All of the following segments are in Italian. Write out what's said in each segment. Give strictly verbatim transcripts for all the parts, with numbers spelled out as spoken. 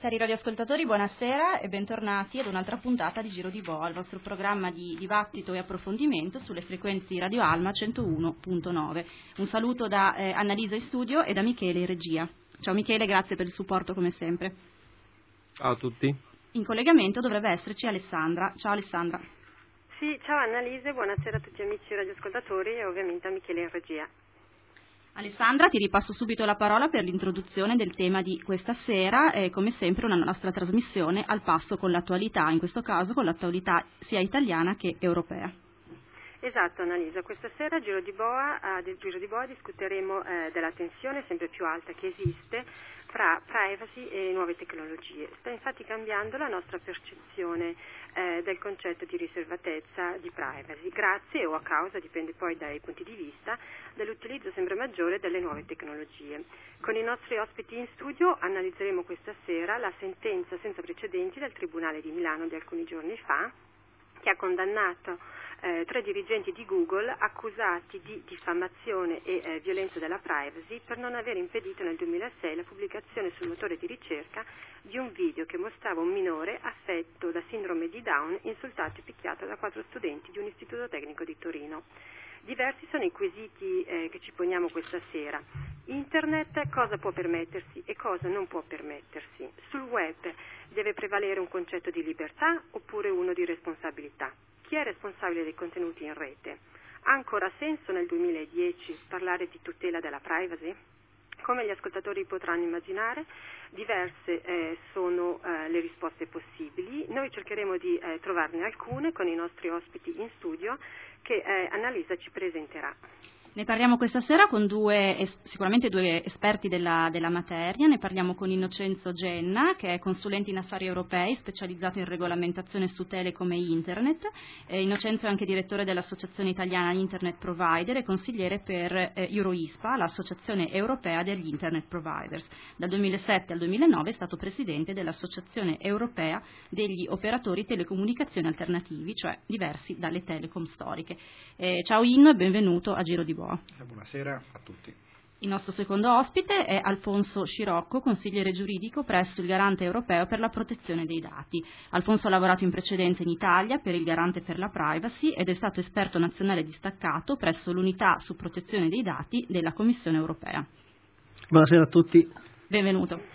Cari radioascoltatori, buonasera e bentornati ad un'altra puntata di Giro di Boa, il vostro programma di dibattito e approfondimento sulle frequenze Radio Alma centouno virgola nove. Un saluto da eh, Annalisa in studio e da Michele in regia. Ciao Michele, grazie per il supporto come sempre. Ciao a tutti. In collegamento dovrebbe esserci Alessandra. Ciao Alessandra. Sì, ciao Annalisa, buonasera a tutti gli amici radioascoltatori e ovviamente a Michele in regia. Alessandra, ti ripasso subito la parola per l'introduzione del tema di questa sera e come sempre una nostra trasmissione al passo con l'attualità, in questo caso con l'attualità sia italiana che europea. Esatto Annalisa, questa sera a Giro di Boa, a Giro di Boa discuteremo eh, della tensione sempre più alta che esiste fra privacy e nuove tecnologie. Sta infatti cambiando la nostra percezione eh, del concetto di riservatezza di privacy, grazie o a causa, dipende poi dai punti di vista, dell'utilizzo sempre maggiore delle nuove tecnologie. Con i nostri ospiti in studio analizzeremo questa sera la sentenza senza precedenti del Tribunale di Milano di alcuni giorni fa, che ha condannato eh, tre dirigenti di Google accusati di diffamazione e eh, violenza della privacy per non aver impedito nel duemilasei la pubblicazione sul motore di ricerca di un video che mostrava un minore affetto da sindrome di Down insultato e picchiato da quattro studenti di un istituto tecnico di Torino. Diversi sono i quesiti eh, che ci poniamo questa sera. Internet cosa può permettersi e cosa non può permettersi? Sul web deve prevalere un concetto di libertà oppure uno di responsabilità? Chi è responsabile dei contenuti in rete? Ha ancora senso nel duemiladieci parlare di tutela della privacy? Come gli ascoltatori potranno immaginare, diverse eh, sono eh, le risposte possibili. Noi cercheremo di eh, trovarne alcune con i nostri ospiti in studio che eh, Annalisa ci presenterà. Ne parliamo questa sera con due, sicuramente due esperti della, della materia. Ne parliamo con Innocenzo Genna, che è consulente in affari europei, specializzato in regolamentazione su telecom e internet. Eh, Innocenzo è anche direttore dell'Associazione Italiana Internet Provider e consigliere per eh, EuroISPA, l'Associazione Europea degli Internet Providers. Dal duemilasette al duemilanove è stato presidente dell'Associazione Europea degli Operatori Telecomunicazioni Alternativi, cioè diversi dalle telecom storiche. Eh, ciao In, benvenuto a Giro di Boa. Buonasera a tutti. Il nostro secondo ospite è Alfonso Scirocco, consigliere giuridico presso il Garante europeo per la protezione dei dati. Alfonso ha lavorato in precedenza in Italia per il Garante per la privacy ed è stato esperto nazionale distaccato presso l'Unità su protezione dei dati della Commissione europea. Buonasera a tutti. Benvenuto.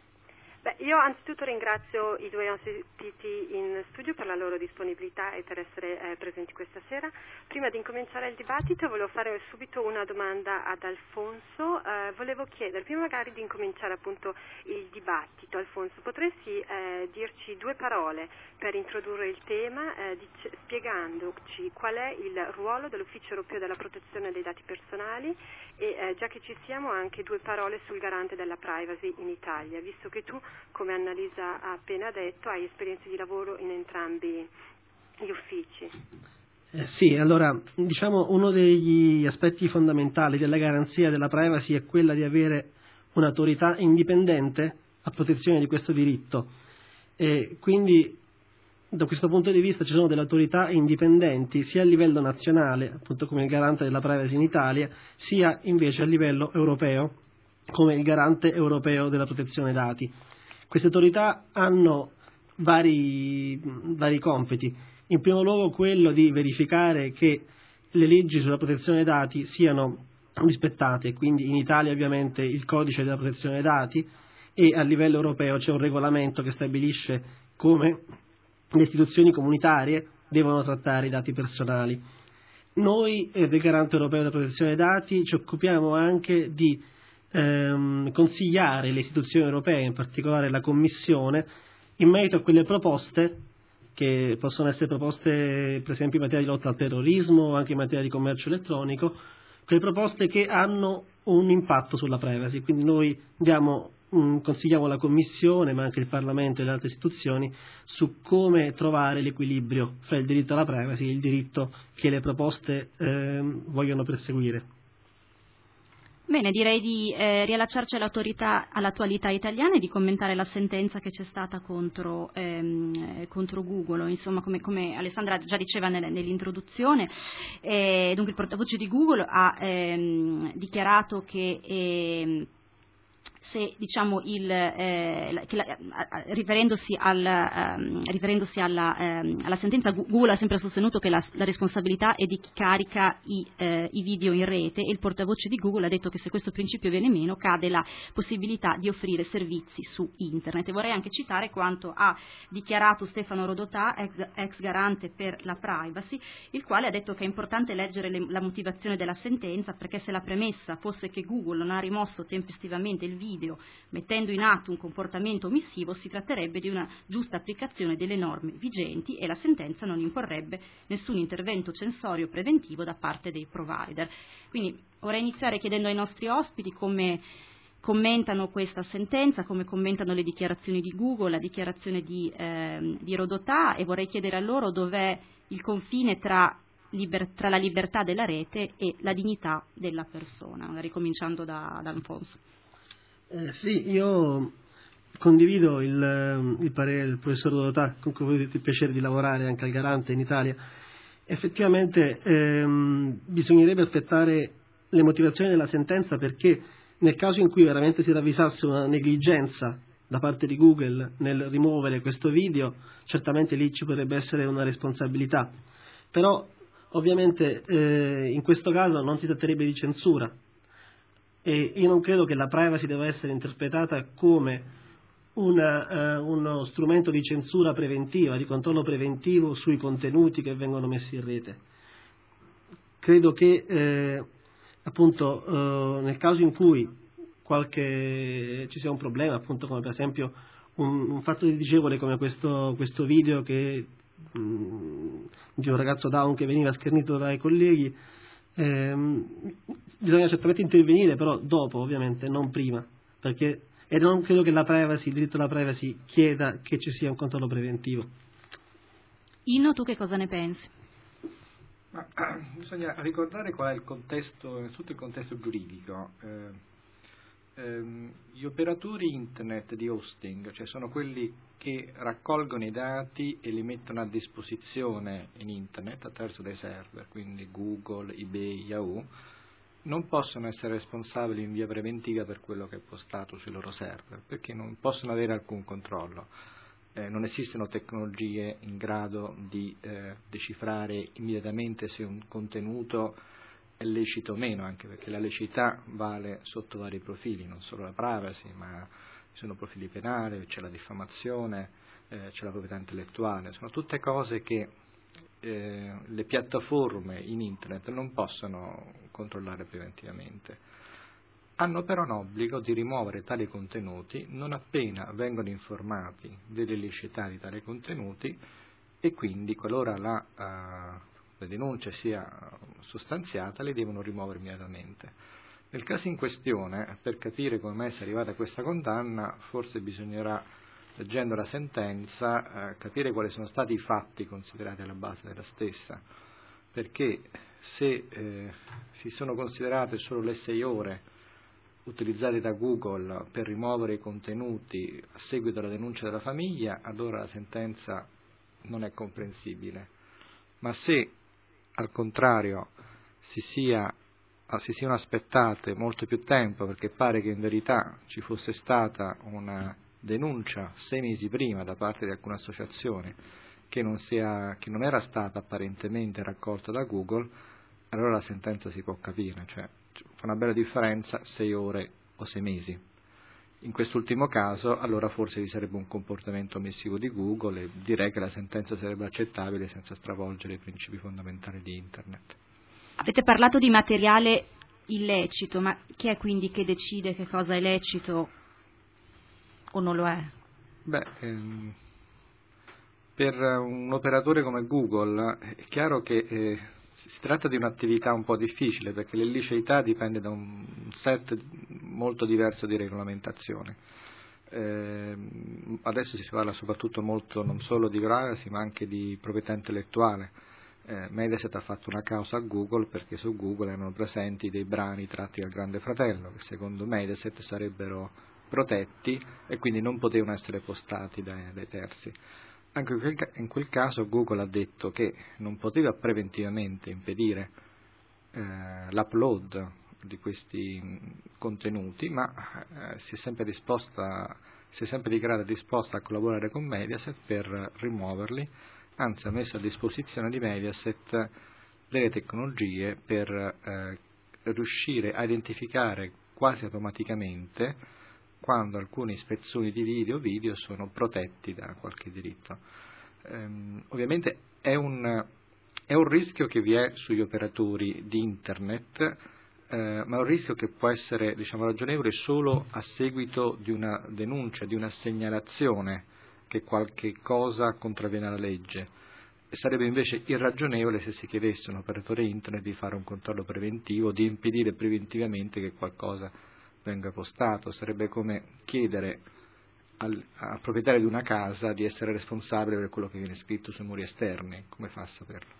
Beh, io anzitutto ringrazio i due ospiti in studio per la loro disponibilità e per essere eh, presenti questa sera. Prima di incominciare il dibattito volevo fare subito una domanda ad Alfonso. Eh, volevo chiedere, prima magari di incominciare appunto il dibattito, Alfonso, potresti eh, dirci due parole per introdurre il tema, eh, dic- spiegandoci qual è il ruolo dell'Ufficio europeo della protezione dei dati personali e eh, già che ci siamo anche due parole sul garante della privacy in Italia, visto che tu, come Annalisa ha appena detto, hai esperienze di lavoro in entrambi gli uffici. Eh, sì, allora, diciamo uno degli aspetti fondamentali della garanzia della privacy è quella di avere un'autorità indipendente a protezione di questo diritto e quindi da questo punto di vista ci sono delle autorità indipendenti sia a livello nazionale, appunto come il garante della privacy in Italia, sia invece a livello europeo come il garante europeo della protezione dati. Queste autorità hanno vari, vari compiti. In primo luogo quello di verificare che le leggi sulla protezione dei dati siano rispettate, quindi in Italia ovviamente il codice della protezione dei dati e a livello europeo c'è un regolamento che stabilisce come le istituzioni comunitarie devono trattare i dati personali. Noi eh, del Garante europeo della protezione dei dati ci occupiamo anche di ehm, consigliare le istituzioni europee, in particolare la Commissione, in merito a quelle proposte che possono essere proposte per esempio in materia di lotta al terrorismo o anche in materia di commercio elettronico, quelle proposte che hanno un impatto sulla privacy. Quindi noi diamo, mh, consigliamo la Commissione ma anche il Parlamento e le altre istituzioni su come trovare l'equilibrio fra il diritto alla privacy e il diritto che le proposte eh, vogliono perseguire. Bene, direi di eh, riallacciarci all'autorità, all'attualità italiana e di commentare la sentenza che c'è stata contro, ehm, contro Google. Insomma, come, come Alessandra già diceva nel, nell'introduzione, eh, dunque il portavoce di Google ha ehm, dichiarato che ehm, se diciamo il, eh, che la, riferendosi, al, ehm, riferendosi alla, ehm, alla sentenza, Google ha sempre sostenuto che la, la responsabilità è di chi carica i, eh, i video in rete, e il portavoce di Google ha detto che se questo principio viene meno cade la possibilità di offrire servizi su internet. E vorrei anche citare quanto ha dichiarato Stefano Rodotà, ex, ex garante per la privacy, il quale ha detto che è importante leggere le, la motivazione della sentenza, perché se la premessa fosse che Google non ha rimosso tempestivamente il video mettendo in atto un comportamento omissivo, si tratterebbe di una giusta applicazione delle norme vigenti e la sentenza non imporrebbe nessun intervento censorio preventivo da parte dei provider. Quindi vorrei iniziare chiedendo ai nostri ospiti come commentano questa sentenza, come commentano le dichiarazioni di Google, la dichiarazione di, eh, di Rodotà, e vorrei chiedere a loro dov'è il confine tra, liber- tra la libertà della rete e la dignità della persona, magari cominciando da, da Alfonso. Eh, sì, io condivido il, il parere del professor Rodotà, con cui ho avuto il piacere di lavorare anche al Garante in Italia. Effettivamente ehm, bisognerebbe aspettare le motivazioni della sentenza, perché nel caso in cui veramente si ravvisasse una negligenza da parte di Google nel rimuovere questo video, certamente lì ci potrebbe essere una responsabilità. Però ovviamente eh, in questo caso non si tratterebbe di censura, e io non credo che la privacy debba essere interpretata come una, uh, uno strumento di censura preventiva, di controllo preventivo sui contenuti che vengono messi in rete. Credo che eh, appunto uh, nel caso in cui qualche ci sia un problema, appunto come per esempio un, un fatto disdicevole come questo, questo video che mh, di un ragazzo down che veniva schernito dai colleghi, ehm, bisogna certamente intervenire, però dopo ovviamente, non prima, perché e non credo che la privacy, il diritto alla privacy chieda che ci sia un controllo preventivo. Inno, tu che cosa ne pensi? Ma, bisogna ricordare qual è il contesto, innanzitutto il contesto giuridico. Eh, ehm, gli operatori internet di hosting, cioè sono quelli che raccolgono i dati e li mettono a disposizione in internet attraverso dei server, quindi Google, eBay, Yahoo, non possono essere responsabili in via preventiva per quello che è postato sui loro server, perché non possono avere alcun controllo. Eh, non esistono tecnologie in grado di eh, decifrare immediatamente se un contenuto è lecito o meno, anche perché la lecità vale sotto vari profili, non solo la privacy, ma ci sono profili penali, c'è la diffamazione, eh, c'è la proprietà intellettuale, sono tutte cose che eh, le piattaforme in internet non possono controllare preventivamente. Hanno però un obbligo di rimuovere tali contenuti non appena vengono informati dell'illiceità di tali contenuti, e quindi qualora la, uh, la denuncia sia sostanziata li devono rimuovere immediatamente. Nel caso in questione, per capire come mai sia arrivata questa condanna, forse bisognerà, leggendo la sentenza, uh, capire quali sono stati i fatti considerati alla base della stessa, perché se eh, si sono considerate solo le sei ore utilizzati da Google per rimuovere i contenuti a seguito della denuncia della famiglia, allora la sentenza non è comprensibile. Ma se al contrario si, sia, si siano aspettate molto più tempo, perché pare che in verità ci fosse stata una denuncia sei mesi prima da parte di alcune associazioni che non, sia, che non era stata apparentemente raccolta da Google, allora la sentenza si può capire, cioè fa una bella differenza sei ore o sei mesi. In quest'ultimo caso allora forse vi sarebbe un comportamento omissivo di Google e direi che la sentenza sarebbe accettabile senza stravolgere i principi fondamentali di Internet. Avete parlato di materiale illecito, ma chi è quindi che decide che cosa è lecito o non lo è? Beh, ehm, per un operatore come Google è chiaro che eh, si tratta di un'attività un po' difficile, perché l'illiceità dipende da un set molto diverso di regolamentazioni. Eh, adesso si parla soprattutto molto non solo di privacy ma anche di proprietà intellettuale. Eh, Mediaset ha fatto una causa a Google perché su Google erano presenti dei brani tratti dal Grande Fratello che secondo Mediaset sarebbero protetti e quindi non potevano essere postati dai, dai terzi. Anche in quel caso Google ha detto che non poteva preventivamente impedire eh, l'upload di questi contenuti, ma eh, si è sempre disposta, si è sempre dichiarata disposta a collaborare con Mediaset per rimuoverli, anzi ha messo a disposizione di Mediaset delle tecnologie per eh, riuscire a identificare quasi automaticamente quando alcuni spezzoni di video video sono protetti da qualche diritto. Ehm, ovviamente è un, è un rischio che vi è sugli operatori di Internet, eh, ma è un rischio che può essere, diciamo, ragionevole solo a seguito di una denuncia, di una segnalazione che qualche cosa contravviene alla legge. E sarebbe invece irragionevole se si chiedesse a un operatore Internet di fare un controllo preventivo, di impedire preventivamente che qualcosa venga postato. Sarebbe come chiedere al, al proprietario di una casa di essere responsabile per quello che viene scritto sui muri esterni. Come fa a saperlo?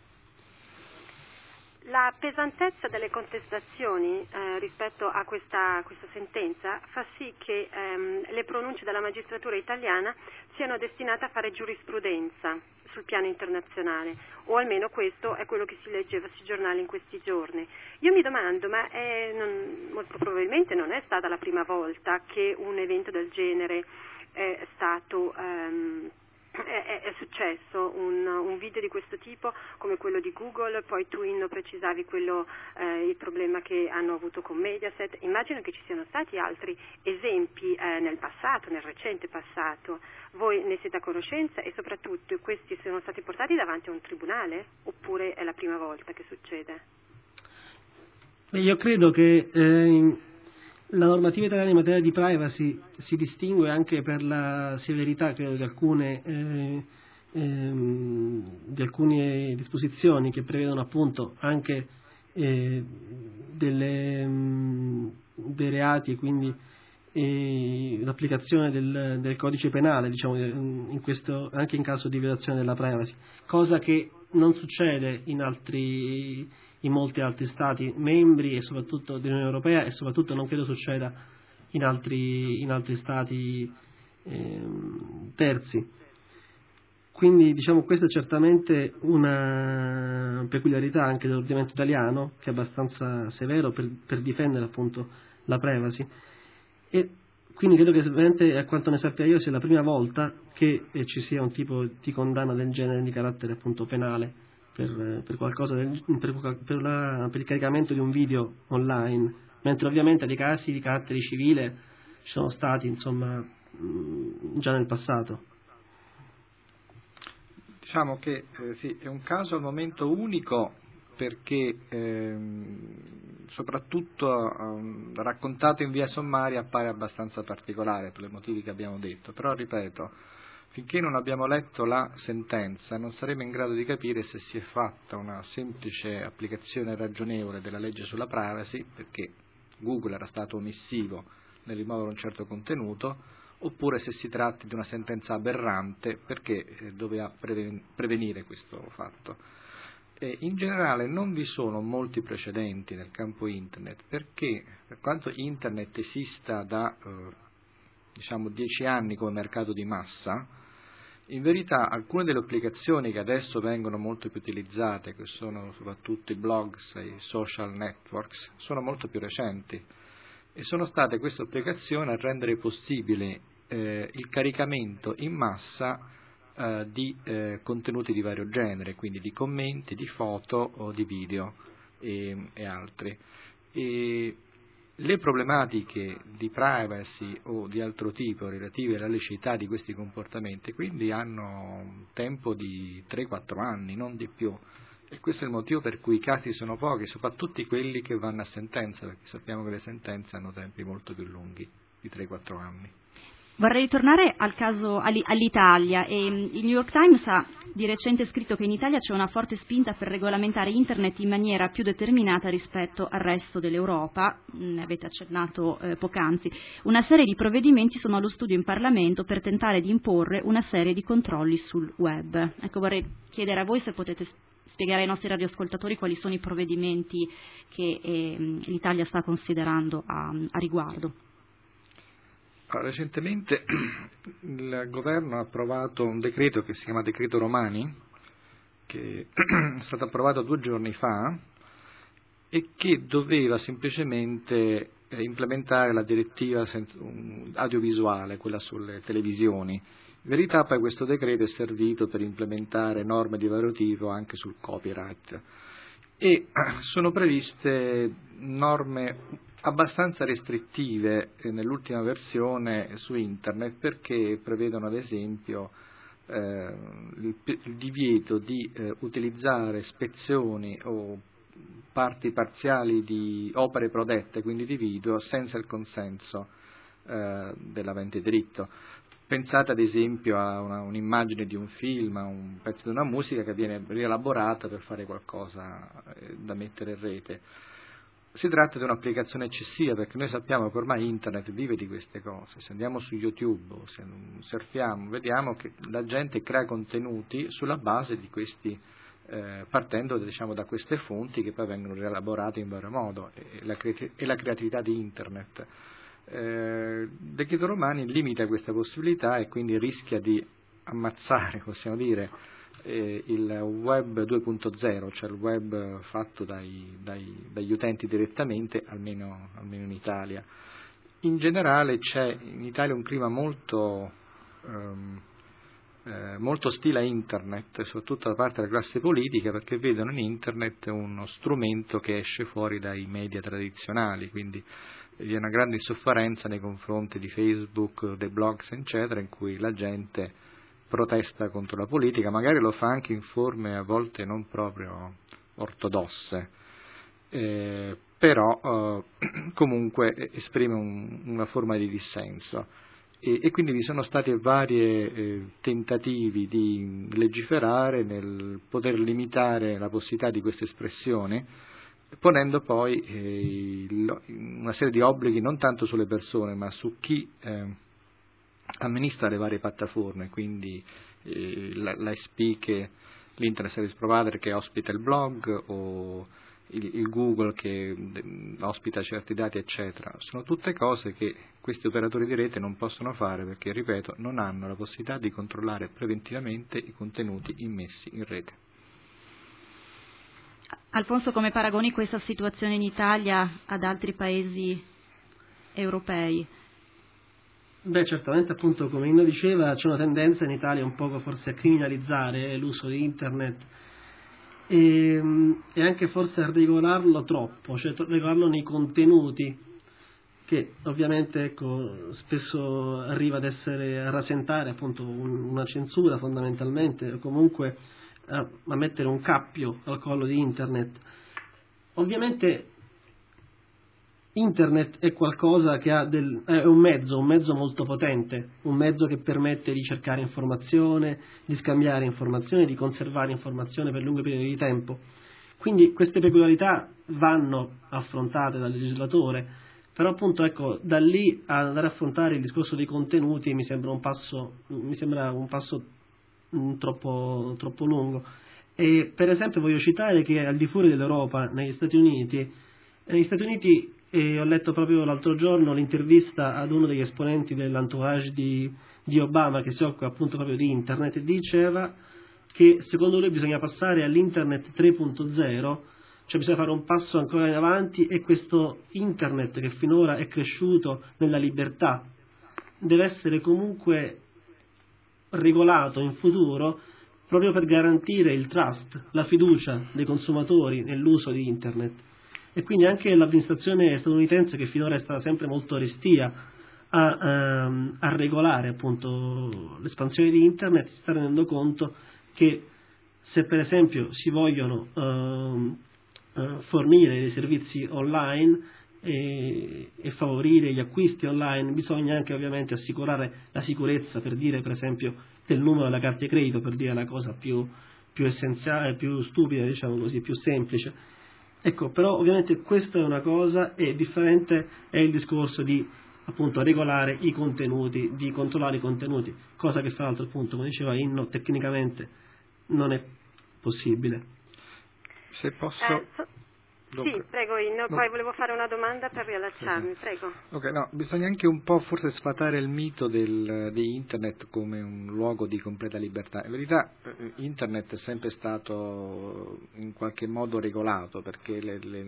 La pesantezza delle contestazioni eh, rispetto a questa, questa sentenza fa sì che ehm, le pronunce della magistratura italiana siano destinate a fare giurisprudenza sul piano internazionale, o almeno questo è quello che si leggeva sui giornali in questi giorni. Io mi domando, ma è, non, molto probabilmente non è stata la prima volta che un evento del genere è stato ehm, È, è successo un, un video di questo tipo come quello di Google, poi tu Inno precisavi quello, eh, il problema che hanno avuto con Mediaset. Immagino che ci siano stati altri esempi eh, nel passato, nel recente passato. Voi ne siete a conoscenza e soprattutto questi sono stati portati davanti a un tribunale oppure è la prima volta che succede? Beh, io credo che eh, la normativa italiana in materia di privacy si distingue anche per la severità, credo, di alcune, eh, ehm, di alcune disposizioni che prevedono appunto anche eh, delle, mh, dei reati e quindi eh, l'applicazione del, del codice penale, diciamo, in questo, anche in caso di violazione della privacy, cosa che non succede in altri in molti altri stati membri e soprattutto dell'Unione Europea, e soprattutto non credo succeda in altri, in altri stati eh, terzi. Quindi diciamo questa è certamente una peculiarità anche dell'ordinamento italiano, che è abbastanza severo per, per difendere appunto la privacy, e quindi credo che veramente, a quanto ne sappia io, sia la prima volta che eh, ci sia un tipo di condanna del genere di carattere appunto penale Per, per qualcosa del, per, per, la, per il caricamento di un video online, mentre ovviamente dei casi di carattere civile ci sono stati, insomma, mh, già nel passato. Diciamo che eh, sì, è un caso al momento unico perché ehm, soprattutto ehm, raccontato in via sommaria appare abbastanza particolare per i motivi che abbiamo detto, però ripeto, finché non abbiamo letto la sentenza non saremo in grado di capire se si è fatta una semplice applicazione ragionevole della legge sulla privacy, perché Google era stato omissivo nel rimuovere un certo contenuto, oppure se si tratti di una sentenza aberrante perché doveva prevenire questo fatto. E in generale non vi sono molti precedenti nel campo Internet, perché per quanto Internet esista da eh, diciamo dieci anni come mercato di massa, in verità alcune delle applicazioni che adesso vengono molto più utilizzate, che sono soprattutto i blogs e i social networks, sono molto più recenti e sono state queste applicazioni a rendere possibile eh, il caricamento in massa eh, di eh, contenuti di vario genere, quindi di commenti, di foto o di video e, e altri. E le problematiche di privacy o di altro tipo relative alla liceità di questi comportamenti quindi hanno un tempo di tre quattro anni, non di più, e questo è il motivo per cui i casi sono pochi, soprattutto quelli che vanno a sentenza, perché sappiamo che le sentenze hanno tempi molto più lunghi di tre quattro anni. Vorrei tornare al caso all'Italia. E il New York Times ha di recente scritto che in Italia c'è una forte spinta per regolamentare Internet in maniera più determinata rispetto al resto dell'Europa, ne avete accennato eh, poc'anzi. Una serie di provvedimenti sono allo studio in Parlamento per tentare di imporre una serie di controlli sul web. Ecco, vorrei chiedere a voi se potete spiegare ai nostri radioascoltatori quali sono i provvedimenti che eh, l'Italia sta considerando a, a riguardo. Recentemente il governo ha approvato un decreto che si chiama decreto Romani, che è stato approvato due giorni fa e che doveva semplicemente implementare la direttiva audiovisuale, quella sulle televisioni. In verità poi questo decreto è servito per implementare norme di vario tipo anche sul copyright e sono previste norme abbastanza restrittive nell'ultima versione su internet, perché prevedono ad esempio eh, il, il divieto di eh, utilizzare spezzoni o parti parziali di opere protette, quindi di video, senza il consenso eh, dell'avente diritto. Pensate ad esempio a una, un'immagine di un film, a un pezzo di una musica che viene rielaborata per fare qualcosa eh, da mettere in rete. Si tratta di un'applicazione eccessiva, perché noi sappiamo che ormai internet vive di queste cose. Se andiamo su YouTube, se surfiamo, vediamo che la gente crea contenuti sulla base di questi, eh, partendo diciamo da queste fonti che poi vengono rielaborate in vario modo, e la, e la creatività di internet. Eh, il decreto Romani limita questa possibilità e quindi rischia di ammazzare, possiamo dire, eh, il web due punto zero, cioè il web fatto dai, dai, dagli utenti direttamente, almeno, almeno in Italia. In generale c'è in Italia un clima molto ehm, eh, molto ostile a internet, soprattutto da parte della classe politica, perché vedono in internet uno strumento che esce fuori dai media tradizionali, quindi vi è una grande insofferenza nei confronti di Facebook, dei blogs eccetera, in cui la gente protesta contro la politica, magari lo fa anche in forme a volte non proprio ortodosse, eh, però eh, comunque esprime un, una forma di dissenso. E, e quindi vi sono stati vari eh, tentativi di legiferare nel poter limitare la possibilità di questa espressione, ponendo poi eh, il, una serie di obblighi non tanto sulle persone ma su chi eh, amministra le varie piattaforme, quindi eh, l'I S P, che l'Internet Service Provider che ospita il blog, o il, il Google che ospita certi dati eccetera. Sono tutte cose che questi operatori di rete non possono fare, perché, ripeto, non hanno la possibilità di controllare preventivamente i contenuti immessi in rete. Alfonso, come paragoni questa situazione in Italia ad altri paesi europei? Beh, certamente, appunto, come Inno diceva, c'è una tendenza in Italia un poco forse a criminalizzare l'uso di internet e, e anche forse a regolarlo troppo, cioè regolarlo nei contenuti, che ovviamente, ecco, spesso arriva ad essere, a rasentare appunto una censura fondamentalmente, o comunque a, a mettere un cappio al collo di internet. Ovviamente internet è qualcosa che ha del, è un mezzo, un mezzo molto potente, un mezzo che permette di cercare informazione, di scambiare informazione, di conservare informazione per lunghi periodi di tempo. Quindi queste peculiarità vanno affrontate dal legislatore, però appunto, ecco, da lì ad andare a affrontare il discorso dei contenuti mi sembra un passo, mi sembra un passo mh, troppo, troppo lungo. E per esempio voglio citare che al di fuori dell'Europa, negli Stati Uniti, negli Stati Uniti E ho letto proprio l'altro giorno l'intervista ad uno degli esponenti dell'entourage di, di Obama, che si occupa appunto proprio di internet, e diceva che secondo lui bisogna passare all'internet tre punto zero, cioè bisogna fare un passo ancora in avanti, e questo internet che finora è cresciuto nella libertà deve essere comunque regolato in futuro proprio per garantire il trust, la fiducia dei consumatori nell'uso di internet. E quindi anche l'amministrazione statunitense, che finora è stata sempre molto restia a, ehm, a regolare appunto l'espansione di internet, si sta rendendo conto che se per esempio si vogliono ehm, eh, fornire dei servizi online e, e favorire gli acquisti online, bisogna anche ovviamente assicurare la sicurezza, per dire per esempio del numero della carta di credito, per dire la cosa più, più essenziale, più stupida, diciamo così, più semplice. Ecco, però ovviamente questa è una cosa, e differente è il discorso di appunto regolare i contenuti, di controllare i contenuti, cosa che fra l'altro appunto, come diceva Inno, tecnicamente non è possibile. Se posso... Eh, so... Sì, prego Inno, no. Poi volevo fare una domanda per riallacciarmi, sì. Prego. Ok, no, bisogna anche un po' forse sfatare il mito del, di internet come un luogo di completa libertà. In verità internet è sempre stato in qualche modo regolato, perché le, le,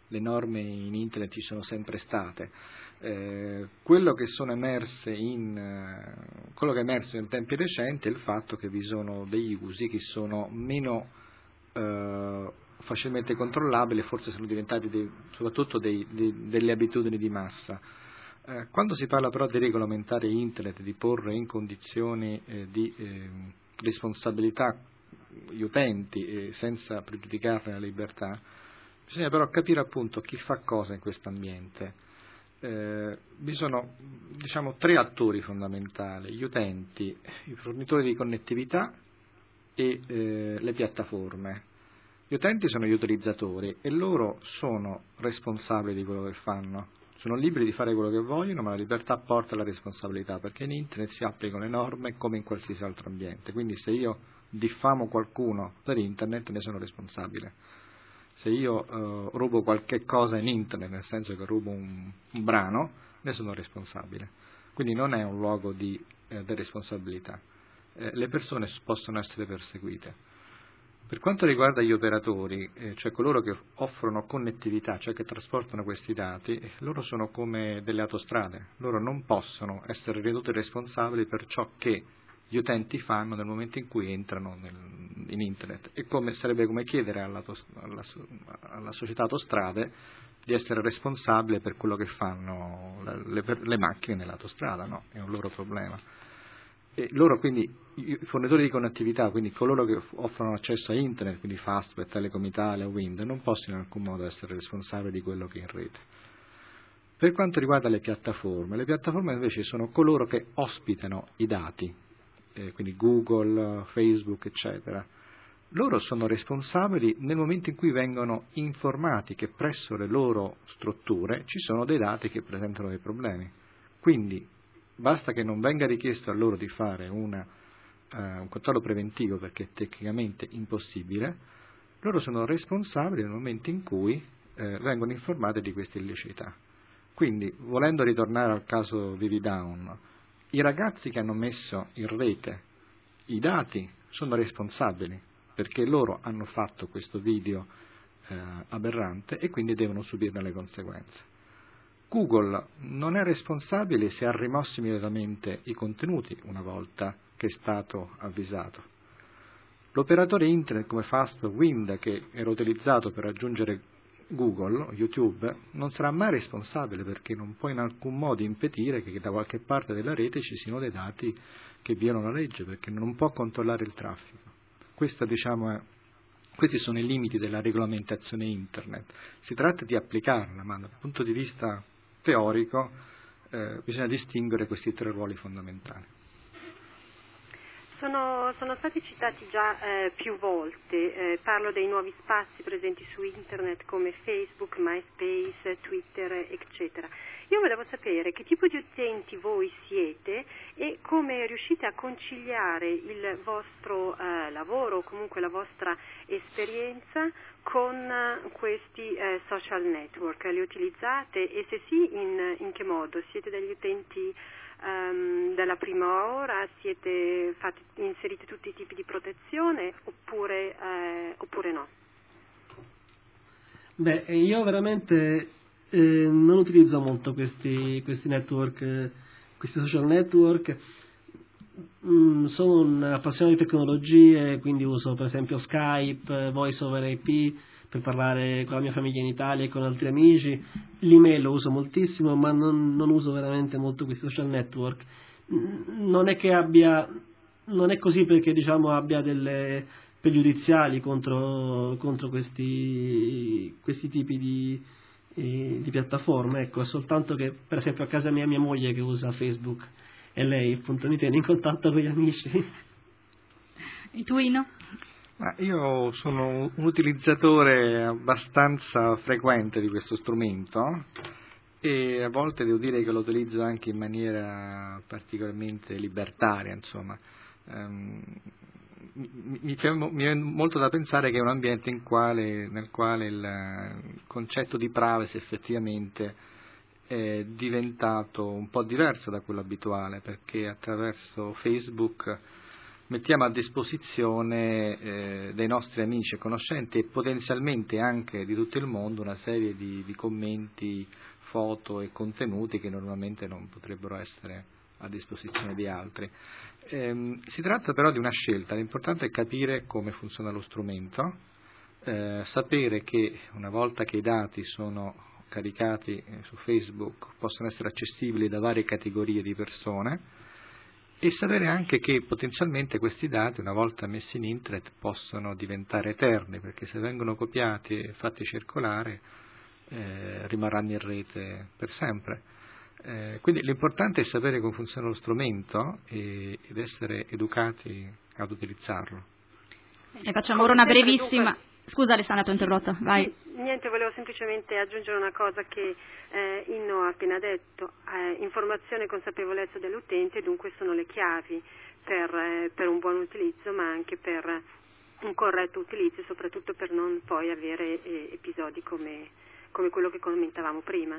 le norme in internet ci sono sempre state. Eh, quello che sono emerse in eh, quello che è emerso in tempi recenti è il fatto che vi sono degli usi che sono meno eh, facilmente controllabili, forse sono diventati dei, soprattutto dei, dei, delle abitudini di massa. Eh, quando si parla però di regolamentare internet, di porre in condizioni eh, di eh, responsabilità gli utenti eh, senza pregiudicarne la libertà, bisogna però capire appunto chi fa cosa in questo ambiente. Eh, vi sono diciamo tre attori fondamentali: gli utenti, i fornitori di connettività e eh, le piattaforme. Gli utenti sono gli utilizzatori e loro sono responsabili di quello che fanno, sono liberi di fare quello che vogliono, ma la libertà porta alla responsabilità, perché in internet si applicano le norme come in qualsiasi altro ambiente. Quindi se io diffamo qualcuno per internet ne sono responsabile. Se io uh, rubo qualche cosa in internet, nel senso che rubo un, un brano, ne sono responsabile. Quindi non è un luogo di eh, responsabilità. Eh, le persone possono essere perseguite. Per quanto riguarda gli operatori, eh, cioè coloro che offrono connettività, cioè che trasportano questi dati, eh, loro sono come delle autostrade. Loro non possono essere ridotti responsabili per ciò che gli utenti fanno nel momento in cui entrano nel, in internet. E come, sarebbe come chiedere alla, alla, alla società autostrade di essere responsabile per quello che fanno le, le macchine nell'autostrada, no? È un loro problema. E loro quindi, i fornitori di connettività, quindi coloro che offrono accesso a internet, quindi Fastweb, Telecom Italia, Wind, non possono in alcun modo essere responsabili di quello che è in rete. Per quanto riguarda le piattaforme, le piattaforme invece sono coloro che ospitano i dati, Eh, quindi Google, Facebook, eccetera. Loro sono responsabili nel momento in cui vengono informati che presso le loro strutture ci sono dei dati che presentano dei problemi. Quindi basta che non venga richiesto a loro di fare una, uh, un controllo preventivo, perché è tecnicamente impossibile. Loro sono responsabili nel momento in cui eh, vengono informati di queste illiceità. Quindi, volendo ritornare al caso Vividown, i ragazzi che hanno messo in rete i dati sono responsabili, perché loro hanno fatto questo video eh, aberrante e quindi devono subirne le conseguenze. Google non è responsabile se ha rimosso immediatamente i contenuti una volta che è stato avvisato. L'operatore internet come Fastweb, Wind, che era utilizzato per raggiungere Google, YouTube, non sarà mai responsabile, perché non può in alcun modo impedire che da qualche parte della rete ci siano dei dati che violano la legge, perché non può controllare il traffico. Questo, diciamo, è, questi sono i limiti della regolamentazione internet. Si tratta di applicarla, ma dal punto di vista teorico eh, bisogna distinguere questi tre ruoli fondamentali. Sono, sono stati citati già eh, più volte, eh, parlo dei nuovi spazi presenti su internet come Facebook, MySpace, Twitter, eccetera. Io volevo sapere che tipo di utenti voi siete e come riuscite a conciliare il vostro eh, lavoro o comunque la vostra esperienza con uh, questi eh, social network. Li utilizzate e se sì, in, in che modo? Siete degli utenti Um, dalla prima ora, siete fatti, inserite tutti i tipi di protezione oppure, eh, oppure no? Beh, io veramente eh, non utilizzo molto questi, questi network, eh, questi social network. Mm, sono un appassionato di tecnologie, quindi uso per esempio Skype, Voice over I P per parlare con la mia famiglia in Italia e con altri amici. L'email lo uso moltissimo, ma non, non uso veramente molto questi social network. Non è che abbia, non è così perché diciamo abbia delle pregiudiziali contro, contro questi, questi tipi di, eh, di piattaforme, ecco, è soltanto che per esempio a casa mia mia moglie che usa Facebook e lei appunto mi tiene in contatto con gli amici. E tu, Ino? Ma io sono un utilizzatore abbastanza frequente di questo strumento e a volte devo dire che lo utilizzo anche in maniera particolarmente libertaria, insomma. Um, mi, mi, mi viene molto da pensare che è un ambiente in quale, nel quale il concetto di privacy effettivamente è diventato un po' diverso da quello abituale, perché attraverso Facebook mettiamo a disposizione eh, dei nostri amici e conoscenti e potenzialmente anche di tutto il mondo una serie di, di commenti, foto e contenuti che normalmente non potrebbero essere a disposizione di altri. Eh, si tratta però di una scelta, l'importante è capire come funziona lo strumento, eh, sapere che una volta che i dati sono caricati su Facebook possono essere accessibili da varie categorie di persone e sapere anche che potenzialmente questi dati, una volta messi in internet, possono diventare eterni, perché se vengono copiati e fatti circolare eh, rimarranno in rete per sempre. Eh, quindi l'importante è sapere come funziona lo strumento e, ed essere educati ad utilizzarlo. E facciamo ora una brevissima... Scusa Alessandra, ti ho interrotto, vai. Sì, niente, volevo semplicemente aggiungere una cosa che eh, Inno ha appena detto. Eh, informazione e consapevolezza dell'utente dunque sono le chiavi per, eh, per un buon utilizzo, ma anche per un corretto utilizzo e soprattutto per non poi avere eh, episodi come, come quello che commentavamo prima.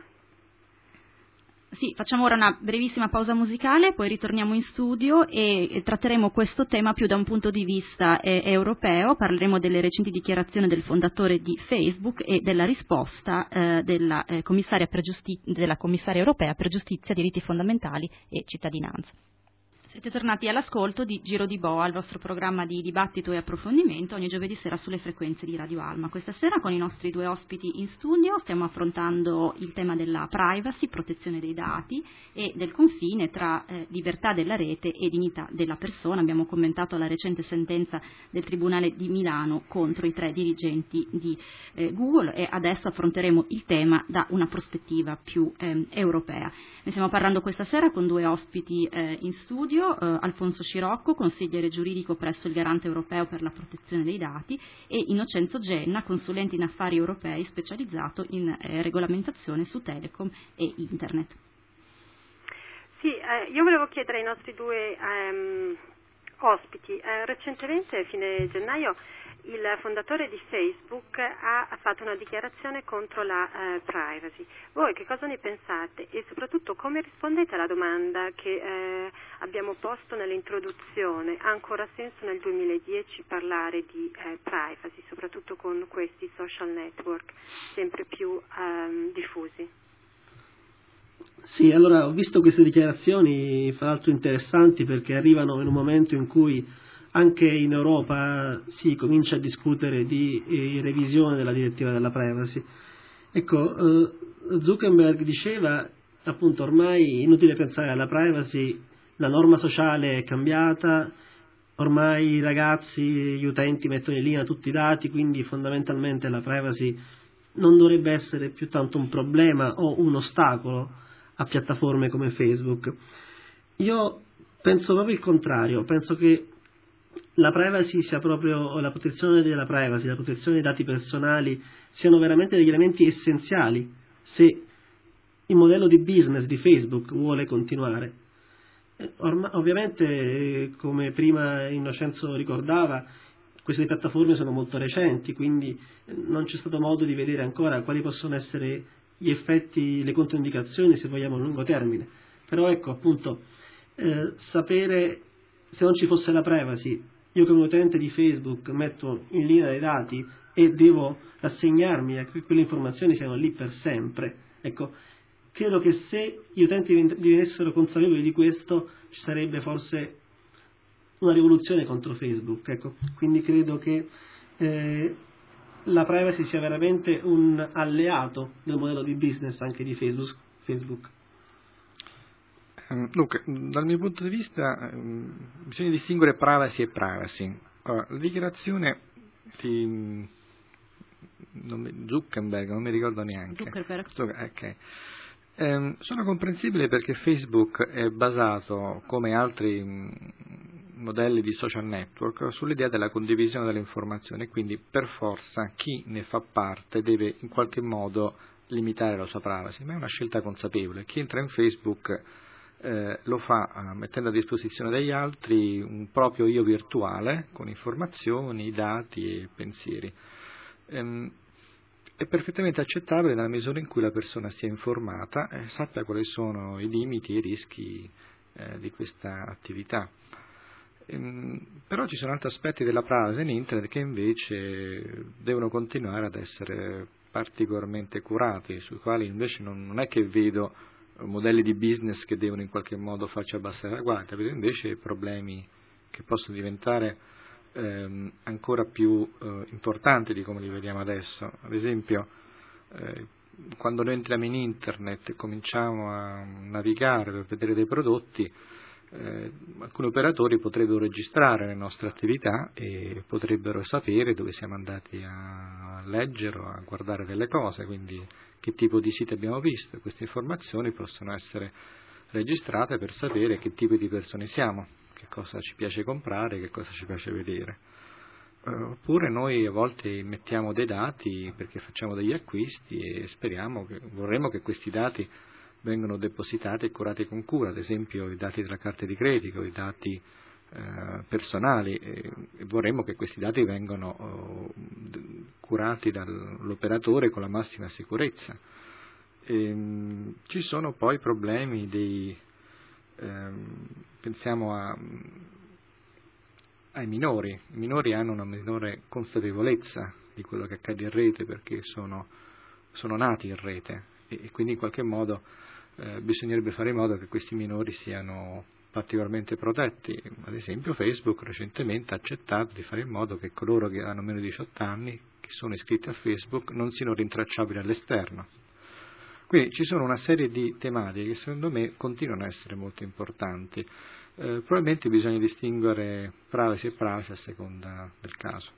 Sì, facciamo ora una brevissima pausa musicale, poi ritorniamo in studio e, e tratteremo questo tema più da un punto di vista eh, europeo, parleremo delle recenti dichiarazioni del fondatore di Facebook e della risposta eh, della, eh, commissaria per giusti- della commissaria europea per giustizia, diritti fondamentali e cittadinanza. Siete tornati all'ascolto di Giro di Boa, il vostro programma di dibattito e approfondimento ogni giovedì sera sulle frequenze di Radio Alma. Questa sera con i nostri due ospiti in studio stiamo affrontando il tema della privacy, protezione dei dati e del confine tra eh, libertà della rete e dignità della persona. Abbiamo commentato la recente sentenza del Tribunale di Milano contro i tre dirigenti di eh, Google e adesso affronteremo il tema da una prospettiva più eh, europea. Ne stiamo parlando questa sera con due ospiti eh, in studio. Uh, Alfonso Scirocco, consigliere giuridico presso il Garante europeo per la protezione dei dati, e Innocenzo Genna, consulente in affari europei specializzato in eh, regolamentazione su telecom e internet. Sì, eh, io volevo chiedere ai nostri due ehm, ospiti, eh, recentemente, a fine gennaio, il fondatore di Facebook ha fatto una dichiarazione contro la eh, privacy. Voi che cosa ne pensate e soprattutto come rispondete alla domanda che eh, abbiamo posto nell'introduzione? Ha ancora senso nel duemiladieci parlare di eh, privacy, soprattutto con questi social network sempre più ehm, diffusi? Sì, allora ho visto queste dichiarazioni, fra l'altro interessanti, perché arrivano in un momento in cui anche in Europa si comincia a discutere di eh, revisione della direttiva della privacy. Ecco, eh, Zuckerberg diceva appunto ormai inutile pensare alla privacy, la norma sociale è cambiata, ormai i ragazzi, gli utenti mettono in linea tutti i dati, quindi fondamentalmente la privacy non dovrebbe essere più tanto un problema o un ostacolo a piattaforme come Facebook. Io penso proprio il contrario, penso che la privacy sia proprio, la protezione della privacy, la protezione dei dati personali siano veramente degli elementi essenziali se il modello di business di Facebook vuole continuare. Orma, ovviamente, come prima Innocenzo ricordava, queste piattaforme sono molto recenti, quindi non c'è stato modo di vedere ancora quali possono essere gli effetti, le controindicazioni, se vogliamo, a lungo termine. Però ecco, appunto, eh, sapere, se non ci fosse la privacy, io come utente di Facebook metto in linea dei dati e devo rassegnarmi a che quelle informazioni siano lì per sempre. Ecco, credo che se gli utenti divenissero consapevoli di questo ci sarebbe forse una rivoluzione contro Facebook. Ecco, quindi credo che eh, la privacy sia veramente un alleato del modello di business anche di Facebook. Facebook. Dunque, dal mio punto di vista bisogna distinguere privacy e privacy. Allora, la dichiarazione di non mi, Zuckerberg, non mi ricordo neanche. Zuckerberg. Okay. Eh, sono comprensibili perché Facebook è basato, come altri mh, modelli di social network, sull'idea della condivisione delle informazioni, quindi per forza chi ne fa parte deve in qualche modo limitare la sua privacy, ma è una scelta consapevole. Chi entra in Facebook Eh, lo fa eh, mettendo a disposizione degli altri un proprio io virtuale con informazioni, dati e pensieri. Ehm, è perfettamente accettabile nella misura in cui la persona sia informata e sappia quali sono i limiti e i rischi eh, di questa attività. Ehm, però ci sono altri aspetti della privacy in internet che invece devono continuare ad essere particolarmente curati, sui quali invece non, non è che vedo modelli di business che devono in qualche modo farci abbassare la guardia, vedo invece problemi che possono diventare ehm, ancora più eh, importanti di come li vediamo adesso. Ad esempio, eh, quando noi entriamo in internet e cominciamo a navigare per vedere dei prodotti, eh, alcuni operatori potrebbero registrare le nostre attività e potrebbero sapere dove siamo andati a leggere o a guardare delle cose, quindi che tipo di siti abbiamo visto. Queste informazioni possono essere registrate per sapere che tipo di persone siamo, che cosa ci piace comprare, che cosa ci piace vedere. Oppure noi a volte mettiamo dei dati perché facciamo degli acquisti e speriamo, che, vorremmo che questi dati vengano depositati e curati con cura, ad esempio i dati della carta di credito, i dati eh, personali, e, e vorremmo che questi dati vengano oh, curati dall'operatore con la massima sicurezza. E, ci sono poi problemi dei, ehm, pensiamo a... ai minori. I minori hanno una minore consapevolezza di quello che accade in rete perché sono, sono nati in rete e, e quindi in qualche modo eh, bisognerebbe fare in modo che questi minori siano particolarmente protetti. Ad esempio Facebook recentemente ha accettato di fare in modo che coloro che hanno meno di diciotto anni, che sono iscritti a Facebook, non siano rintracciabili all'esterno. Quindi ci sono una serie di tematiche che secondo me continuano a essere molto importanti. Eh, probabilmente bisogna distinguere privacy e privacy a seconda del caso.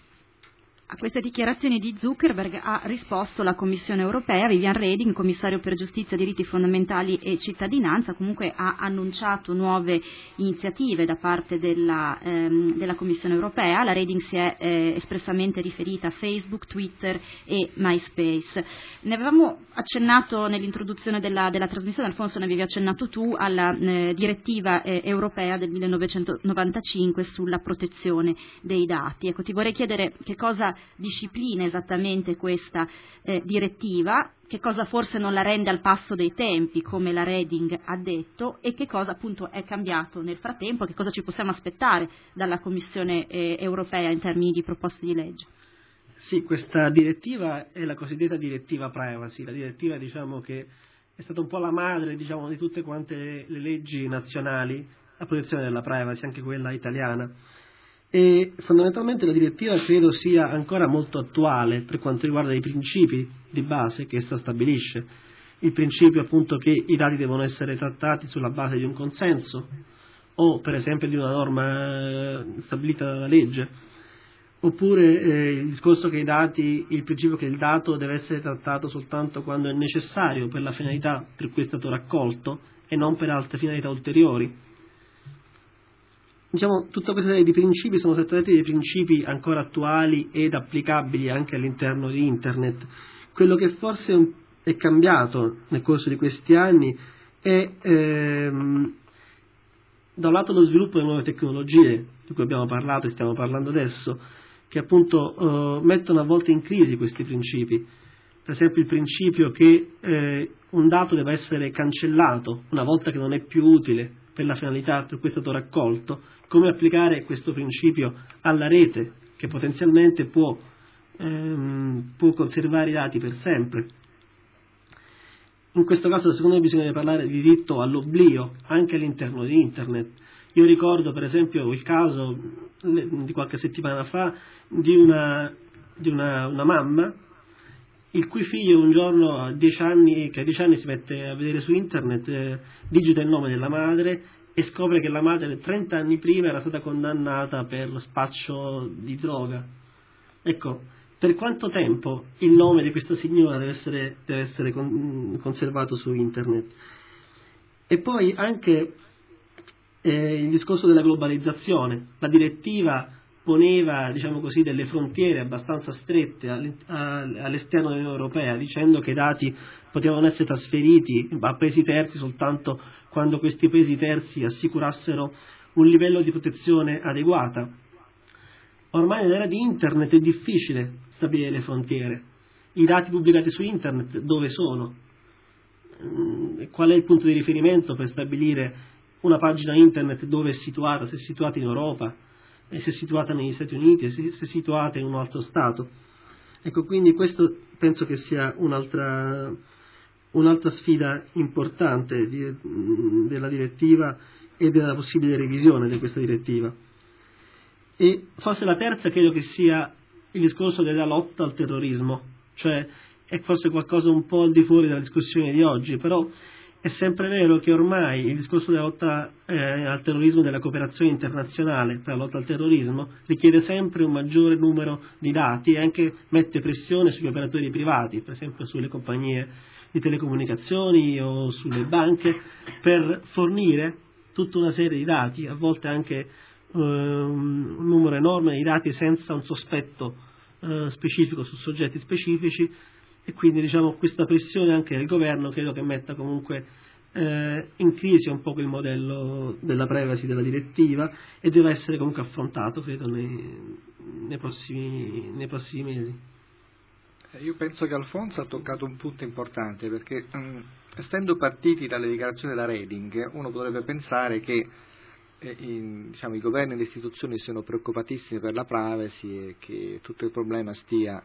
A queste dichiarazioni di Zuckerberg ha risposto la Commissione europea. Viviane Reding, commissario per giustizia, diritti fondamentali e cittadinanza, comunque ha annunciato nuove iniziative da parte della, ehm, della Commissione europea. La Reding si è eh, espressamente riferita a Facebook, Twitter e MySpace. Ne avevamo accennato nell'introduzione della, della trasmissione, Alfonso ne avevi accennato tu, alla eh, direttiva eh, europea del millenovecentonovantacinque sulla protezione dei dati. Ecco, ti vorrei chiedere che cosa disciplina esattamente questa eh, direttiva, che cosa forse non la rende al passo dei tempi, come la Reding ha detto, e che cosa appunto è cambiato nel frattempo, che cosa ci possiamo aspettare dalla Commissione eh, europea in termini di proposte di legge. Sì, questa direttiva è la cosiddetta direttiva privacy, la direttiva diciamo che è stata un po' la madre diciamo di tutte quante le leggi nazionali a protezione della privacy, anche quella italiana. E fondamentalmente la direttiva credo sia ancora molto attuale per quanto riguarda i principi di base che essa stabilisce. Il principio appunto che i dati devono essere trattati sulla base di un consenso o per esempio di una norma stabilita dalla legge, oppure eh, il discorso che i dati, il principio che il dato deve essere trattato soltanto quando è necessario per la finalità per cui è stato raccolto e non per altre finalità ulteriori. Diciamo, tutta questa serie di principi sono certamente dei principi ancora attuali ed applicabili anche all'interno di Internet. Quello che forse è cambiato nel corso di questi anni è ehm, da un lato lo sviluppo delle nuove tecnologie di cui abbiamo parlato e stiamo parlando adesso, che appunto eh, mettono a volte in crisi questi principi. Per esempio il principio che eh, un dato deve essere cancellato una volta che non è più utile per la finalità per cui è stato raccolto. Come applicare questo principio alla rete che potenzialmente può, ehm, può conservare i dati per sempre. In questo caso secondo me bisogna parlare di diritto all'oblio anche all'interno di Internet. Io ricordo per esempio il caso di qualche settimana fa di una, di una, una mamma il cui figlio un giorno a dieci anni, che a dieci anni si mette a vedere su Internet, eh, digita il nome della madre e scopre che la madre trenta anni prima era stata condannata per lo spaccio di droga. Ecco, per quanto tempo il nome di questa signora deve essere, deve essere con, conservato su Internet? E poi anche eh, il discorso della globalizzazione. La direttiva poneva, diciamo così, delle frontiere abbastanza strette all'esterno dell'Unione Europea, dicendo che i dati potevano essere trasferiti a paesi terzi soltanto quando questi paesi terzi assicurassero un livello di protezione adeguata. Ormai nell'era di Internet è difficile stabilire le frontiere. I dati pubblicati su Internet dove sono? Qual è il punto di riferimento per stabilire una pagina internet dove è situata, se è situata in Europa, se è situata negli Stati Uniti, se è situata in un altro Stato. Ecco, quindi questo penso che sia un'altra, un'altra sfida importante di, della direttiva e della possibile revisione di questa direttiva. E forse la terza credo che sia il discorso della lotta al terrorismo, cioè è forse qualcosa un po' al di fuori della discussione di oggi, però è sempre vero che ormai il discorso della lotta eh, al terrorismo e della cooperazione internazionale per la lotta al terrorismo richiede sempre un maggiore numero di dati e anche mette pressione sugli operatori privati, per esempio sulle compagnie di telecomunicazioni o sulle banche, per fornire tutta una serie di dati, a volte anche eh, un numero enorme di dati senza un sospetto eh, specifico su soggetti specifici. E quindi diciamo questa pressione anche del governo credo che metta comunque eh, in crisi un po' il modello della privacy della direttiva e deve essere comunque affrontato credo nei, nei, prossimi, nei prossimi mesi. Io penso che Alfonso ha toccato un punto importante perché um, essendo partiti dalle dichiarazioni della Reding uno potrebbe pensare che eh, in, diciamo, i governi e le istituzioni siano preoccupatissimi per la privacy e che tutto il problema stia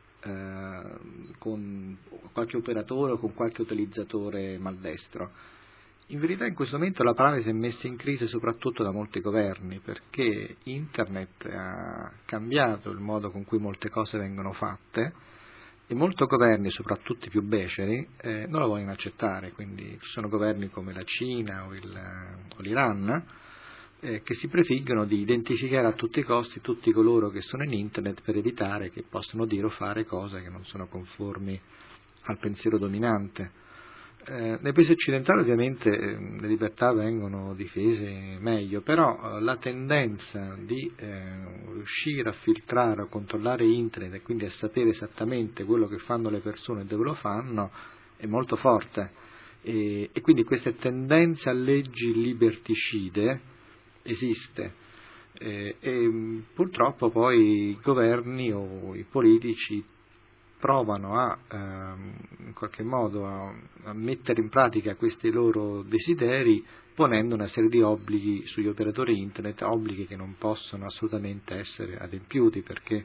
Eh, con qualche operatore o con qualche utilizzatore maldestro. In verità in questo momento la privacy è messa in crisi soprattutto da molti governi perché internet ha cambiato il modo con cui molte cose vengono fatte e molti governi, soprattutto i più beceri, eh, non la vogliono accettare, quindi ci sono governi come la Cina o, il, o l'Iran Eh, che si prefiggono di identificare a tutti i costi tutti coloro che sono in internet per evitare che possano dire o fare cose che non sono conformi al pensiero dominante. Eh, nei paesi occidentali ovviamente eh, le libertà vengono difese meglio, però eh, la tendenza di eh, riuscire a filtrare o controllare internet e quindi a sapere esattamente quello che fanno le persone e dove lo fanno è molto forte e, e quindi queste tendenze a leggi liberticide esiste eh, e purtroppo poi i governi o i politici provano a ehm, in qualche modo a, a mettere in pratica questi loro desideri ponendo una serie di obblighi sugli operatori internet, obblighi che non possono assolutamente essere adempiuti perché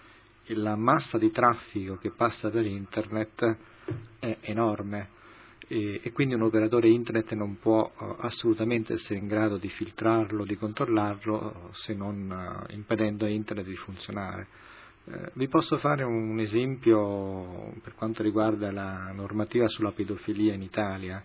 la massa di traffico che passa per internet è enorme e, e quindi un operatore internet non può uh, assolutamente essere in grado di filtrarlo, di controllarlo uh, se non uh, impedendo a internet di funzionare. Uh, vi posso fare un esempio per quanto riguarda la normativa sulla pedofilia in Italia.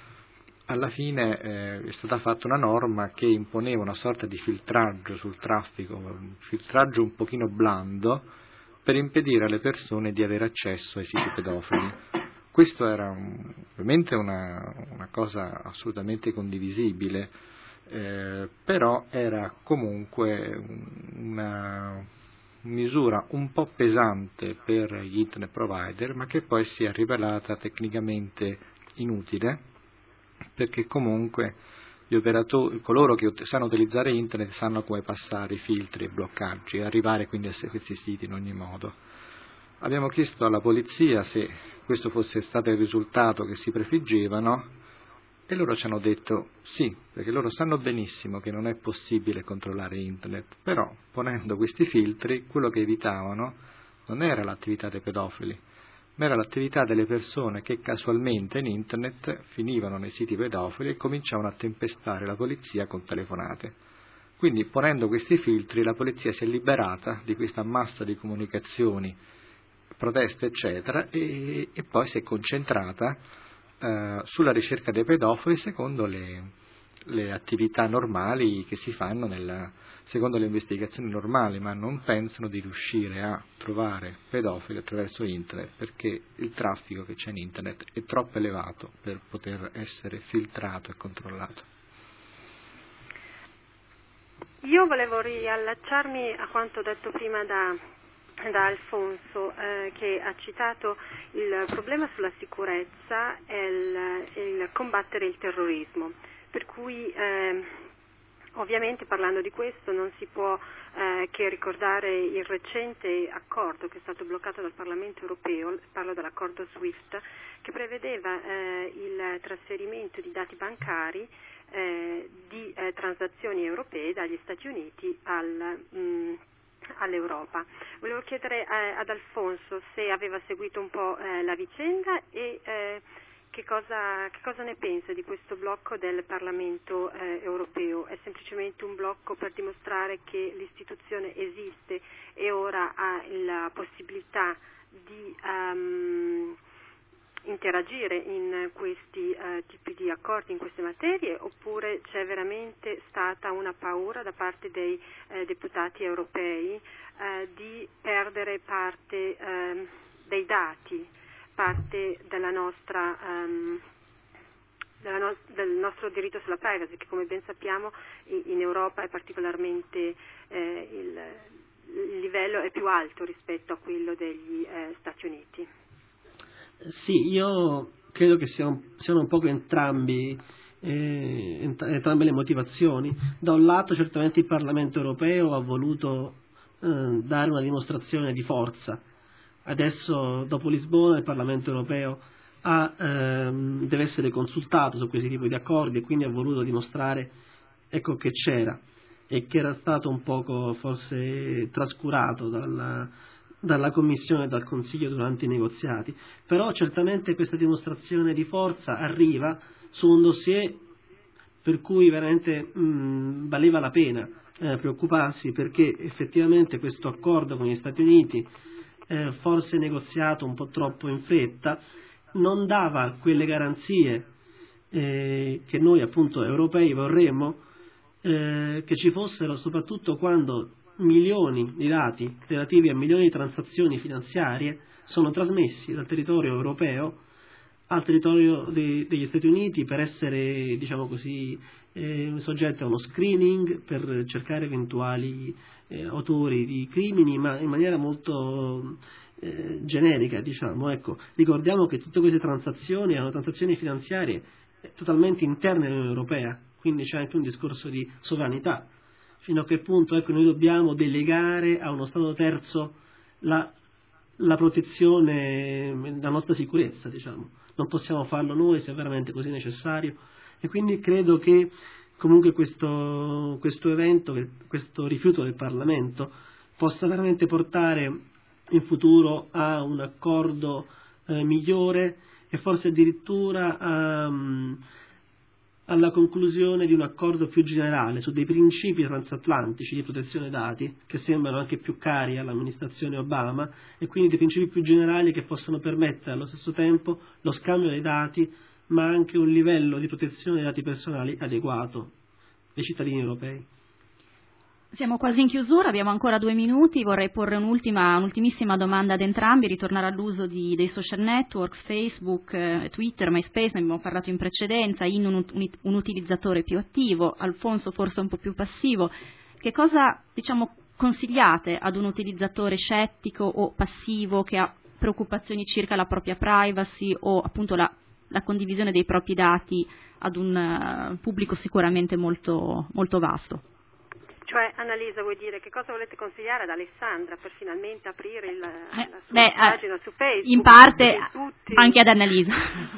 Alla fine eh, è stata fatta una norma che imponeva una sorta di filtraggio sul traffico, un filtraggio un pochino blando per impedire alle persone di avere accesso ai siti pedofili. Questo era un, ovviamente una, una cosa assolutamente condivisibile, eh, però era comunque una misura un po' pesante per gli internet provider, ma che poi si è rivelata tecnicamente inutile, perché comunque gli operatori, coloro che sanno utilizzare internet sanno come passare i filtri e bloccaggi e arrivare quindi a questi siti in ogni modo. Abbiamo chiesto alla polizia se questo fosse stato il risultato che si prefiggevano e loro ci hanno detto sì, perché loro sanno benissimo che non è possibile controllare internet, però ponendo questi filtri quello che evitavano non era l'attività dei pedofili, ma era l'attività delle persone che casualmente in internet finivano nei siti pedofili e cominciavano a tempestare la polizia con telefonate. Quindi ponendo questi filtri la polizia si è liberata di questa massa di comunicazioni, proteste eccetera e, e poi si è concentrata eh, sulla ricerca dei pedofili secondo le, le attività normali che si fanno nella, secondo le investigazioni normali, ma non pensano di riuscire a trovare pedofili attraverso internet perché il traffico che c'è in internet è troppo elevato per poter essere filtrato e controllato. Io volevo riallacciarmi a quanto detto prima da da Alfonso eh, che ha citato il problema sulla sicurezza e il, il combattere il terrorismo, per cui eh, ovviamente parlando di questo non si può eh, che ricordare il recente accordo che è stato bloccato dal Parlamento europeo, parlo dell'accordo SWIFT, che prevedeva eh, il trasferimento di dati bancari eh, di eh, transazioni europee dagli Stati Uniti al, mh, all'Europa. Volevo chiedere eh, ad Alfonso se aveva seguito un po' eh, la vicenda e eh, che, cosa, che cosa ne pensa di questo blocco del Parlamento eh, europeo. È semplicemente un blocco per dimostrare che l'istituzione esiste e ora ha la possibilità di um, interagire in questi uh, tipi di accordi, in queste materie, oppure c'è veramente stata una paura da parte dei eh, deputati europei eh, di perdere parte eh, dei dati, parte della nostra, um, della no- del nostro diritto sulla privacy, che come ben sappiamo in, in Europa è particolarmente eh, il, il livello è più alto rispetto a quello degli eh, Stati Uniti. Sì, io credo che siano, siano un poco entrambi, eh, ent- entrambe le motivazioni. Da un lato certamente il Parlamento europeo ha voluto eh, dare una dimostrazione di forza. Adesso, dopo Lisbona, il Parlamento europeo ha, ehm, deve essere consultato su questi tipi di accordi e quindi ha voluto dimostrare, ecco, che c'era e che era stato un poco forse trascurato dalla, dalla Commissione e dal Consiglio durante i negoziati. Però certamente questa dimostrazione di forza arriva su un dossier per cui veramente mh, valeva la pena eh, preoccuparsi, perché effettivamente questo accordo con gli Stati Uniti, eh, forse negoziato un po' troppo in fretta, non dava quelle garanzie eh, che noi appunto europei vorremmo eh, che ci fossero, soprattutto quando milioni di dati relativi a milioni di transazioni finanziarie sono trasmessi dal territorio europeo al territorio de- degli Stati Uniti per essere, diciamo così, eh, soggetti a uno screening per cercare eventuali eh, autori di crimini, ma in maniera molto eh, generica, diciamo. Ecco, ricordiamo che tutte queste transazioni erano transazioni finanziarie totalmente interne all'Unione Europea, quindi c'è anche un discorso di sovranità. Fino a che punto, ecco, noi dobbiamo delegare a uno Stato terzo la, la protezione, la nostra sicurezza, diciamo. Non possiamo farlo noi se è veramente così necessario, e quindi credo che comunque questo, questo evento, questo rifiuto del Parlamento possa veramente portare in futuro a un accordo eh, migliore e forse addirittura a, um, alla conclusione di un accordo più generale su dei principi transatlantici di protezione dati che sembrano anche più cari all'amministrazione Obama, e quindi dei principi più generali che possano permettere allo stesso tempo lo scambio dei dati, ma anche un livello di protezione dei dati personali adeguato ai cittadini europei. Siamo quasi in chiusura, abbiamo ancora due minuti, vorrei porre un'ultima, un'ultimissima domanda ad entrambi, ritornare all'uso di, dei social networks, Facebook, eh, Twitter, MySpace, ne abbiamo parlato in precedenza, in un, un, un utilizzatore più attivo, Alfonso forse un po' più passivo. Che cosa, diciamo, consigliate ad un utilizzatore scettico o passivo che ha preoccupazioni circa la propria privacy o appunto la, la condivisione dei propri dati ad un uh, pubblico sicuramente molto, molto vasto? Cioè, Annalisa, vuoi dire che cosa volete consigliare ad Alessandra per finalmente aprire il, eh, la sua beh, pagina su Facebook? In parte tutti... anche ad Annalisa.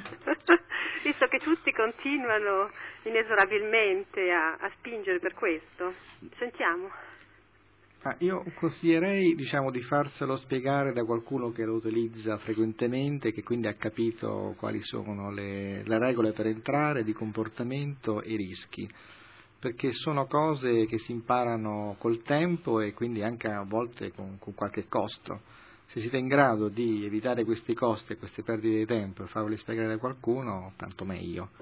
Visto che tutti continuano inesorabilmente a, a spingere per questo. Sentiamo. Ah, io consiglierei, diciamo, di farselo spiegare da qualcuno che lo utilizza frequentemente, che quindi ha capito quali sono le, le regole per entrare, di comportamento e i rischi, perché sono cose che si imparano col tempo e quindi anche a volte con, con qualche costo. Se siete in grado di evitare questi costi e queste perdite di tempo e farveli spiegare da qualcuno, tanto meglio.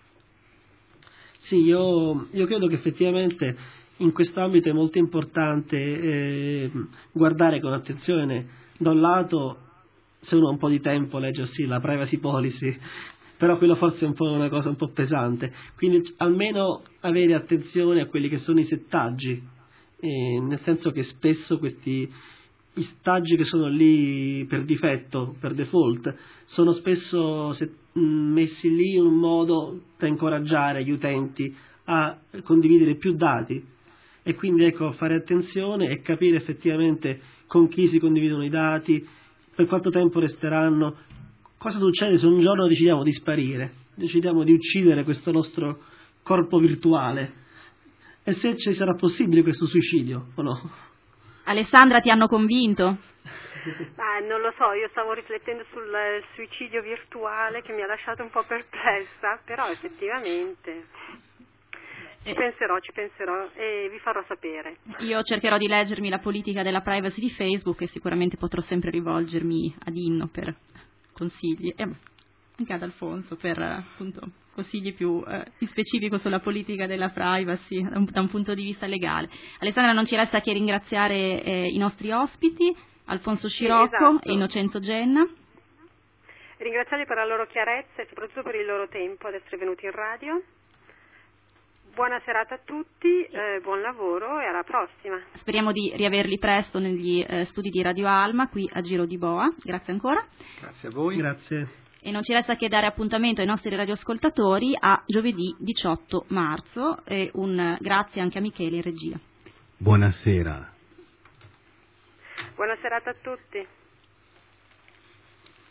Sì, io, io credo che effettivamente in questo ambito è molto importante eh, guardare con attenzione, da un lato, se uno ha un po' di tempo, leggersi la privacy policy, però quello forse è un po' una cosa un po' pesante, quindi almeno avere attenzione a quelli che sono i settaggi, eh, nel senso che spesso questi i settaggi che sono lì per difetto, per default, sono spesso se, mh, messi lì in un modo da incoraggiare gli utenti a condividere più dati, e quindi ecco, fare attenzione e capire effettivamente con chi si condividono i dati, per quanto tempo resteranno. Cosa succede se un giorno decidiamo di sparire, decidiamo di uccidere questo nostro corpo virtuale. E se ci sarà possibile questo suicidio o no? Alessandra, ti hanno convinto? Ah, non lo so, io stavo riflettendo sul suicidio virtuale che mi ha lasciato un po' perplessa, però effettivamente ci penserò, ci penserò e vi farò sapere. Io cercherò di leggermi la politica della privacy di Facebook e sicuramente potrò sempre rivolgermi ad Inno per consigli e anche ad Alfonso per appunto consigli più eh, specifico sulla politica della privacy da un, da un punto di vista legale. Alessandra, non ci resta che ringraziare eh, i nostri ospiti, Alfonso Scirocco sì, esatto. e Innocenzo Genna. Ringraziarli per la loro chiarezza e soprattutto per il loro tempo ad essere venuti in radio. Buona serata a tutti, eh, buon lavoro e alla prossima. Speriamo di riaverli presto negli eh, studi di Radio Alma qui a Giro di Boa. Grazie ancora. Grazie a voi. Grazie. E non ci resta che dare appuntamento ai nostri radioascoltatori a giovedì diciotto marzo e un grazie anche a Michele in regia. Buonasera. Buona serata a tutti.